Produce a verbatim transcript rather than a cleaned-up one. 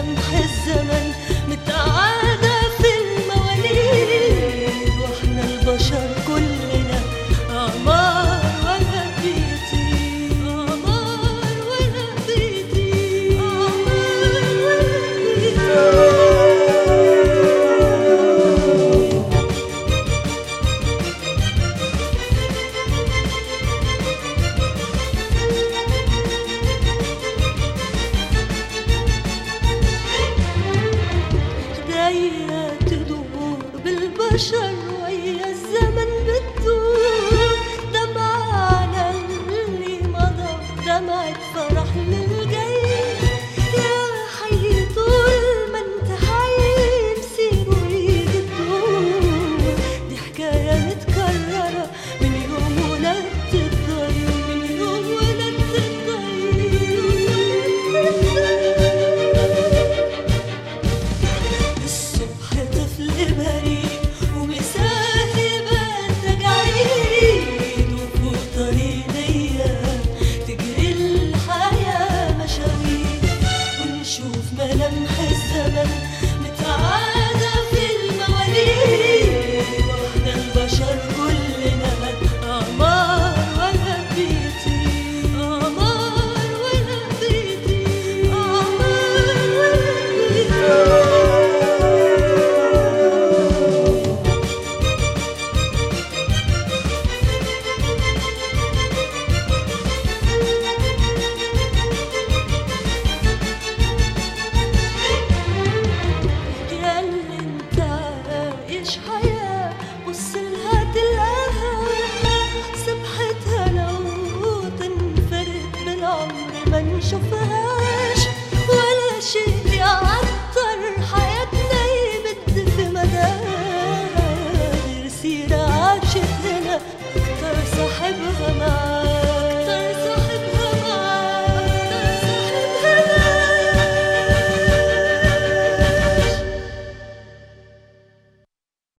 ملامح الزمن متعادة في المواليد، واحنا البشر كلنا أعمار ولا بيطير، أعمار ولا بيطير، أعمار ولا بيطير. دايرة تدور بالبشر ويا الزمن بتدور، دمعنا اللي مضى دمعة فرح للجاي. يا حي طول ما انت حي مسير ويجي الدور، دي حكاية متكررة من يوم ولدت الطير، من يوم ولدت الطير. الصبح طفل بريء ومساهب التجاعيد، وفوق طريق ضيق تجري الحياة مشاوير، ونشوف ملامح الزمن متعادة في المواليد، واحنا البشر كلنا أعمار ولا بيطير، أعمار ولا بيطير، أعمار ولا بيطير. يا اللي انت عايش حياة بصلها تلقاها سبحتها، لو تنفرد بالعمر ما نشوفهاش، ولا شيء يعطر حياتنا يمد في مداها، غير سيرة عاشت هنا اختار صاحبها معاها.